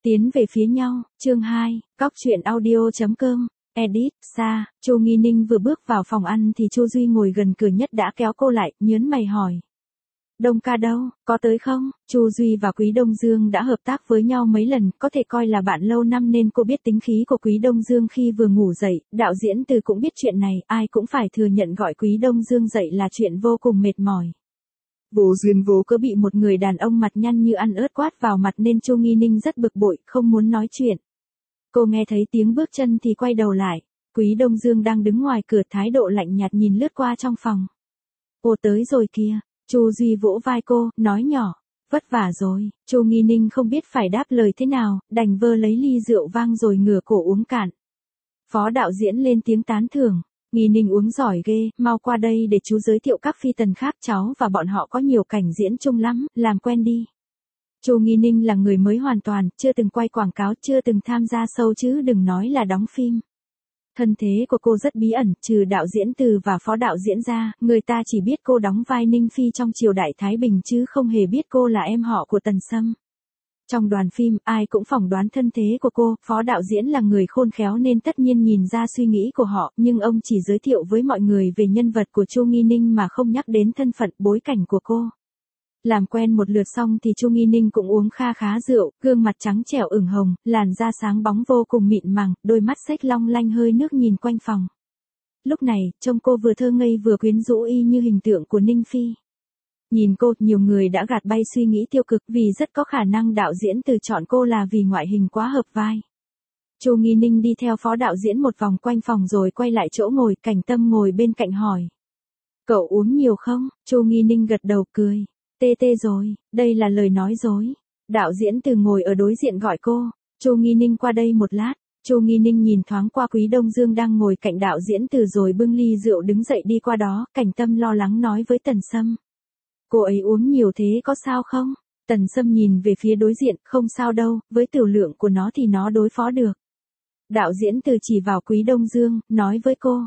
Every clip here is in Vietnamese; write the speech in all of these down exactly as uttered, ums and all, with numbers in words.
Tiến về phía nhau, chương hai, cóc truyện audio.com, edit, Sa, Chu Nghi Ninh vừa bước vào phòng ăn thì Chu Duy ngồi gần cửa nhất đã kéo cô lại, nhớn mày hỏi. Đông ca đâu, có tới không? Chu Duy và Quý Đông Dương đã hợp tác với nhau mấy lần, có thể coi là bạn lâu năm nên cô biết tính khí của Quý Đông Dương khi vừa ngủ dậy, đạo diễn Từ cũng biết chuyện này, ai cũng phải thừa nhận gọi Quý Đông Dương dậy là chuyện vô cùng mệt mỏi. Vô duyên vô cớ bị một người đàn ông mặt nhăn như ăn ớt quát vào mặt nên Chu Nghi Ninh rất bực bội, không muốn nói chuyện. Cô nghe thấy tiếng bước chân thì quay đầu lại, Quý Đông Dương đang đứng ngoài cửa thái độ lạnh nhạt nhìn lướt qua trong phòng. Ô tới rồi kìa, Chu Duy vỗ vai cô, nói nhỏ, vất vả rồi. Chu Nghi Ninh không biết phải đáp lời thế nào, đành vơ lấy ly rượu vang rồi ngửa cổ uống cạn. Phó đạo diễn lên tiếng tán thưởng. Nghi Ninh uống giỏi ghê, mau qua đây để chú giới thiệu các phi tần khác, cháu và bọn họ có nhiều cảnh diễn chung lắm, làm quen đi. Chu Nghi Ninh là người mới hoàn toàn, chưa từng quay quảng cáo, chưa từng tham gia show chứ đừng nói là đóng phim. Thân thế của cô rất bí ẩn, trừ đạo diễn Từ và phó đạo diễn ra, người ta chỉ biết cô đóng vai Ninh Phi trong triều đại Thái Bình chứ không hề biết cô là em họ của Tần Sâm. Trong đoàn phim, ai cũng phỏng đoán thân thế của cô, phó đạo diễn là người khôn khéo nên tất nhiên nhìn ra suy nghĩ của họ, nhưng ông chỉ giới thiệu với mọi người về nhân vật của Chu Nghi Ninh mà không nhắc đến thân phận, bối cảnh của cô. Làm quen một lượt xong thì Chu Nghi Ninh cũng uống kha khá rượu, gương mặt trắng trẻo ửng hồng, làn da sáng bóng vô cùng mịn màng, đôi mắt xếch long lanh hơi nước nhìn quanh phòng. Lúc này, trông cô vừa thơ ngây vừa quyến rũ y như hình tượng của Ninh Phi. Nhìn cô, nhiều người đã gạt bay suy nghĩ tiêu cực vì rất có khả năng đạo diễn Từ chọn cô là vì ngoại hình quá hợp vai. Chu Nghi Ninh đi theo phó đạo diễn một vòng quanh phòng rồi quay lại chỗ ngồi, Cảnh Tâm ngồi bên cạnh hỏi. Cậu uống nhiều không? Chu Nghi Ninh gật đầu cười. Tê tê rồi, đây là lời nói dối. Đạo diễn Từ ngồi ở đối diện gọi cô. Chu Nghi Ninh qua đây một lát. Chu Nghi Ninh nhìn thoáng qua Quý Đông Dương đang ngồi cạnh đạo diễn Từ rồi bưng ly rượu đứng dậy đi qua đó, Cảnh Tâm lo lắng nói với Tần Sâm. Cô ấy uống nhiều thế có sao không? Tần Sâm nhìn về phía đối diện, không sao đâu, với tiểu lượng của nó thì nó đối phó được. Đạo diễn Từ chỉ vào Quý Đông Dương, nói với cô.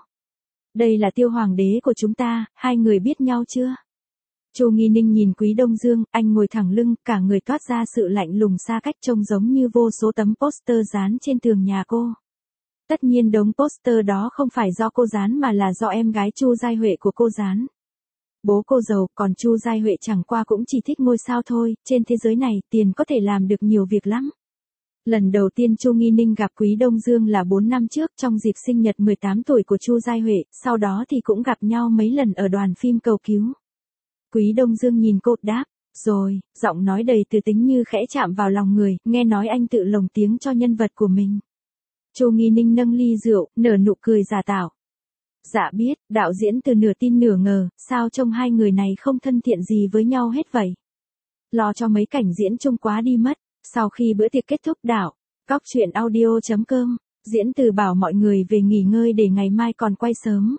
Đây là Tiêu Hoàng đế của chúng ta, hai người biết nhau chưa? Chu Nghi Ninh nhìn Quý Đông Dương, anh ngồi thẳng lưng, cả người toát ra sự lạnh lùng xa cách trông giống như vô số tấm poster dán trên tường nhà cô. Tất nhiên đống poster đó không phải do cô dán mà là do em gái Chu Giai Huệ của cô dán. Bố cô giàu, còn Chu Giai Huệ chẳng qua cũng chỉ thích ngôi sao thôi, trên thế giới này tiền có thể làm được nhiều việc lắm. Lần đầu tiên Chu Nghi Ninh gặp Quý Đông Dương là bốn năm trước trong dịp sinh nhật mười tám tuổi của Chu Giai Huệ, sau đó thì cũng gặp nhau mấy lần ở đoàn phim Cầu Cứu. Quý Đông Dương nhìn cô, đáp, rồi, giọng nói đầy từ tính như khẽ chạm vào lòng người, nghe nói anh tự lồng tiếng cho nhân vật của mình. Chu Nghi Ninh nâng ly rượu, nở nụ cười giả tạo. Dạ biết, đạo diễn Từ nửa tin nửa ngờ, sao trông hai người này không thân thiện gì với nhau hết vậy? Lo cho mấy cảnh diễn chung quá đi mất. Sau khi bữa tiệc kết thúc đạo, cóc truyện audio.com, diễn Từ bảo mọi người về nghỉ ngơi để ngày mai còn quay sớm.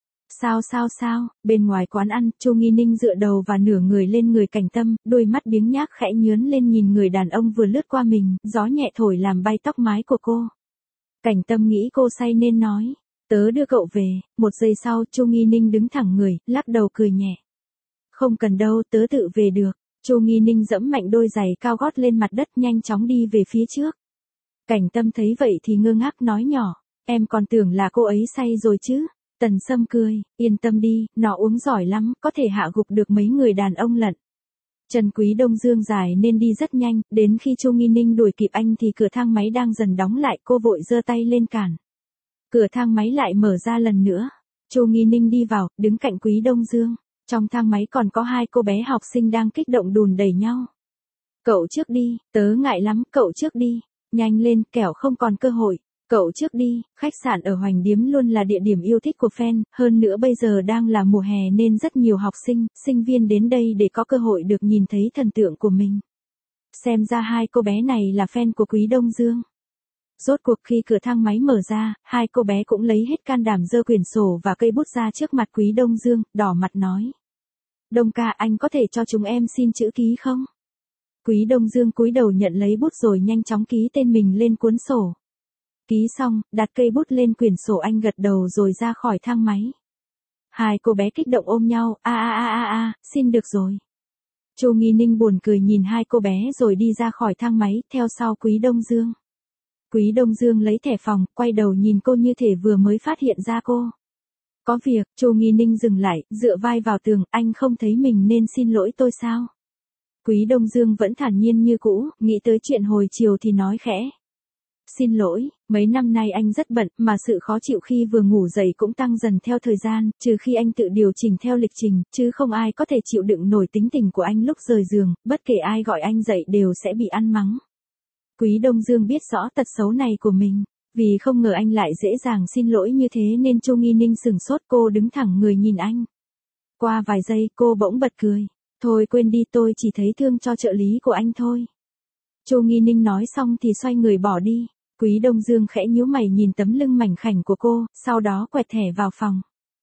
Sao sao sao, bên ngoài quán ăn, Chu Nghi Ninh dựa đầu và nửa người lên người Cảnh Tâm, đôi mắt biếng nhác khẽ nhướn lên nhìn người đàn ông vừa lướt qua mình, gió nhẹ thổi làm bay tóc mái của cô. Cảnh Tâm nghĩ cô say nên nói, tớ đưa cậu về. Một giây sau, Chu Nghi Ninh đứng thẳng người, lắc đầu cười nhẹ. Không cần đâu, tớ tự về được. Chu Nghi Ninh dẫm mạnh đôi giày cao gót lên mặt đất nhanh chóng đi về phía trước. Cảnh Tâm thấy vậy thì ngơ ngác nói nhỏ, em còn tưởng là cô ấy say rồi chứ. Tần Sâm cười, yên tâm đi, nó uống giỏi lắm, có thể hạ gục được mấy người đàn ông lận. Chân Quý Đông Dương dài nên đi rất nhanh, đến khi Chu Nghi Ninh đuổi kịp anh thì cửa thang máy đang dần đóng lại, cô vội giơ tay lên cản. Cửa thang máy lại mở ra lần nữa. Chu Nghi Ninh đi vào, đứng cạnh Quý Đông Dương. Trong thang máy còn có hai cô bé học sinh đang kích động đùn đẩy nhau. Cậu trước đi, tớ ngại lắm, cậu trước đi. Nhanh lên, kẻo không còn cơ hội. Cậu trước đi, khách sạn ở Hoành Điếm luôn là địa điểm yêu thích của fan, hơn nữa bây giờ đang là mùa hè nên rất nhiều học sinh, sinh viên đến đây để có cơ hội được nhìn thấy thần tượng của mình. Xem ra hai cô bé này là fan của Quý Đông Dương. Rốt cuộc khi cửa thang máy mở ra, hai cô bé cũng lấy hết can đảm giơ quyển sổ và cây bút ra trước mặt Quý Đông Dương, đỏ mặt nói. Đông ca, anh có thể cho chúng em xin chữ ký không? Quý Đông Dương cúi đầu nhận lấy bút rồi nhanh chóng ký tên mình lên cuốn sổ. Ký xong, đặt cây bút lên quyển sổ, anh gật đầu rồi ra khỏi thang máy. Hai cô bé kích động ôm nhau, a a a a a, xin được rồi. Chu Nghi Ninh buồn cười nhìn hai cô bé rồi đi ra khỏi thang máy, theo sau Quý Đông Dương. Quý Đông Dương lấy thẻ phòng, quay đầu nhìn cô như thể vừa mới phát hiện ra cô. Có việc, Chu Nghi Ninh dừng lại, dựa vai vào tường, anh không thấy mình nên xin lỗi tôi sao? Quý Đông Dương vẫn thản nhiên như cũ, nghĩ tới chuyện hồi chiều thì nói khẽ. Xin lỗi, mấy năm nay anh rất bận, mà sự khó chịu khi vừa ngủ dậy cũng tăng dần theo thời gian, trừ khi anh tự điều chỉnh theo lịch trình, chứ không ai có thể chịu đựng nổi tính tình của anh lúc rời giường, bất kể ai gọi anh dậy đều sẽ bị ăn mắng. Quý Đông Dương biết rõ tật xấu này của mình, vì không ngờ anh lại dễ dàng xin lỗi như thế nên Chu Nghi Ninh sửng sốt, cô đứng thẳng người nhìn anh. Qua vài giây cô bỗng bật cười. Thôi quên đi, tôi chỉ thấy thương cho trợ lý của anh thôi. Chu Nghi Ninh nói xong thì xoay người bỏ đi. Quý Đông Dương khẽ nhíu mày nhìn tấm lưng mảnh khảnh của cô, sau đó quẹt thẻ vào phòng.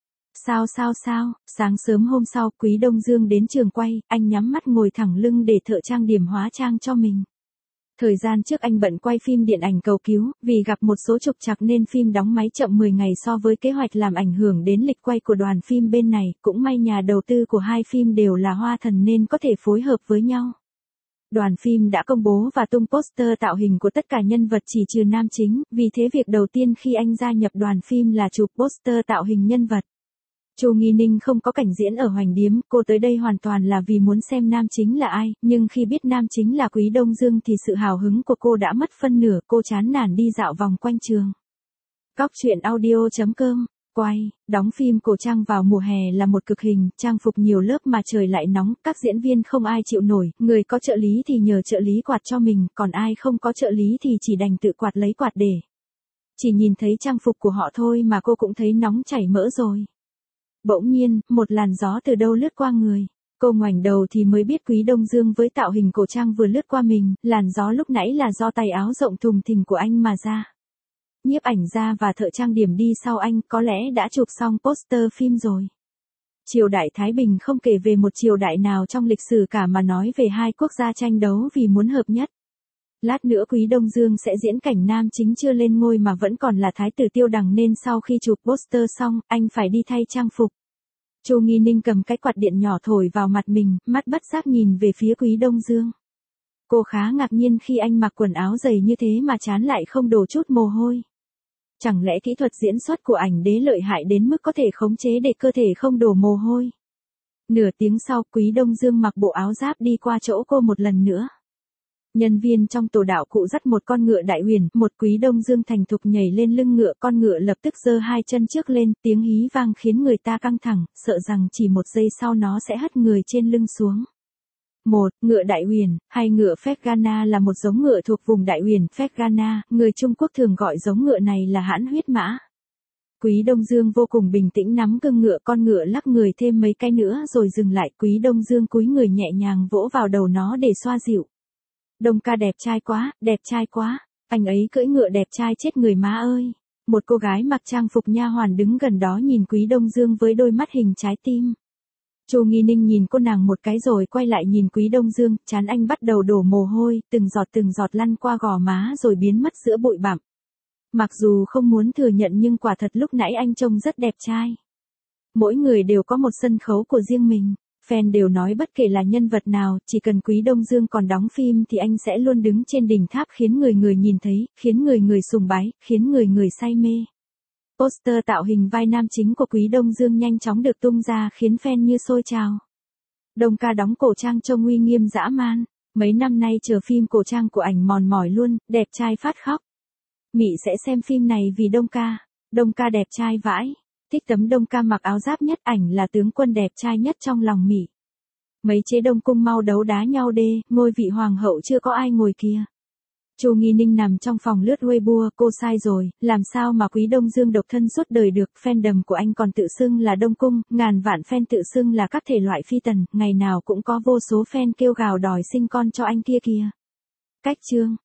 Sao sao sao, sáng sớm hôm sau Quý Đông Dương đến trường quay, anh nhắm mắt ngồi thẳng lưng để thợ trang điểm hóa trang cho mình. Thời gian trước anh bận quay phim điện ảnh Cầu Cứu, vì gặp một số trục trặc nên phim đóng máy chậm mười ngày so với kế hoạch làm ảnh hưởng đến lịch quay của đoàn phim bên này, cũng may nhà đầu tư của hai phim đều là Hoa Thần nên có thể phối hợp với nhau. Đoàn phim đã công bố và tung poster tạo hình của tất cả nhân vật chỉ trừ nam chính, vì thế việc đầu tiên khi anh gia nhập đoàn phim là chụp poster tạo hình nhân vật. Chu Nghi Ninh không có cảnh diễn ở Hoành Điếm, cô tới đây hoàn toàn là vì muốn xem nam chính là ai, nhưng khi biết nam chính là Quý Đông Dương thì sự hào hứng của cô đã mất phân nửa, cô chán nản đi dạo vòng quanh trường. Cóc truyện audio chấm com, quay, đóng phim cổ trang vào mùa hè là một cực hình, trang phục nhiều lớp mà trời lại nóng, các diễn viên không ai chịu nổi, người có trợ lý thì nhờ trợ lý quạt cho mình, còn ai không có trợ lý thì chỉ đành tự quạt lấy quạt để. Chỉ nhìn thấy trang phục của họ thôi mà cô cũng thấy nóng chảy mỡ rồi. Bỗng nhiên, một làn gió từ đâu lướt qua người. Cô ngoảnh đầu thì mới biết Quý Đông Dương với tạo hình cổ trang vừa lướt qua mình, làn gió lúc nãy là do tay áo rộng thùng thình của anh mà ra. Nhiếp ảnh gia và thợ trang điểm đi sau anh có lẽ đã chụp xong poster phim rồi. Triều đại Thái Bình không kể về một triều đại nào trong lịch sử cả mà nói về hai quốc gia tranh đấu vì muốn hợp nhất. Lát nữa Quý Đông Dương sẽ diễn cảnh nam chính chưa lên ngôi mà vẫn còn là thái tử Tiêu Đằng nên sau khi chụp poster xong, anh phải đi thay trang phục. Chu Nghi Ninh cầm cái quạt điện nhỏ thổi vào mặt mình, mắt bất giác nhìn về phía Quý Đông Dương. Cô khá ngạc nhiên khi anh mặc quần áo dày như thế mà trán lại không đổ chút mồ hôi. Chẳng lẽ kỹ thuật diễn xuất của ảnh đế lợi hại đến mức có thể khống chế để cơ thể không đổ mồ hôi? Nửa tiếng sau, Quý Đông Dương mặc bộ áo giáp đi qua chỗ cô một lần nữa. Nhân viên trong tổ đạo cụ dắt một con ngựa đại huyền, một Quý Đông Dương thành thục nhảy lên lưng ngựa, con ngựa lập tức giơ hai chân trước lên, tiếng hí vang khiến người ta căng thẳng, sợ rằng chỉ một giây sau nó sẽ hất người trên lưng xuống. một. Ngựa đại huyền, hay ngựa Phép Ghana là một giống ngựa thuộc vùng đại huyền Phép Ghana, người Trung Quốc thường gọi giống ngựa này là hãn huyết mã. Quý Đông Dương vô cùng bình tĩnh nắm cương ngựa, con ngựa lắc người thêm mấy cái nữa rồi dừng lại, Quý Đông Dương cúi người nhẹ nhàng vỗ vào đầu nó để xoa dịu. Đông ca đẹp trai quá, đẹp trai quá, anh ấy cưỡi ngựa đẹp trai chết người má ơi. Một cô gái mặc trang phục nha hoàn đứng gần đó nhìn Quý Đông Dương với đôi mắt hình trái tim. Chu Nghi Ninh nhìn cô nàng một cái rồi quay lại nhìn Quý Đông Dương, trán anh bắt đầu đổ mồ hôi, từng giọt từng giọt lăn qua gò má rồi biến mất giữa bụi bặm. Mặc dù không muốn thừa nhận nhưng quả thật lúc nãy anh trông rất đẹp trai. Mỗi người đều có một sân khấu của riêng mình. Fan đều nói bất kể là nhân vật nào, chỉ cần Quý Đông Dương còn đóng phim thì anh sẽ luôn đứng trên đỉnh tháp khiến người người nhìn thấy, khiến người người sùng bái, khiến người người say mê. Poster tạo hình vai nam chính của Quý Đông Dương nhanh chóng được tung ra khiến fan như sôi trào. Đông ca đóng cổ trang trông uy nghiêm dã man, mấy năm nay chờ phim cổ trang của ảnh mòn mỏi luôn, đẹp trai phát khóc. Mị sẽ xem phim này vì Đông ca, Đông ca đẹp trai vãi. Thích tấm Đông ca mặc áo giáp nhất, ảnh là tướng quân đẹp trai nhất trong lòng Mị. Mấy chế Đông cung mau đấu đá nhau đê, ngôi vị hoàng hậu chưa có ai ngồi kia. Chu Nghi Ninh nằm trong phòng lướt Weibo, cô sai rồi, làm sao mà Quý Đông Dương độc thân suốt đời được, fandom của anh còn tự xưng là Đông cung, ngàn vạn fan tự xưng là các thể loại phi tần, ngày nào cũng có vô số fan kêu gào đòi sinh con cho anh kia kìa. Cách chương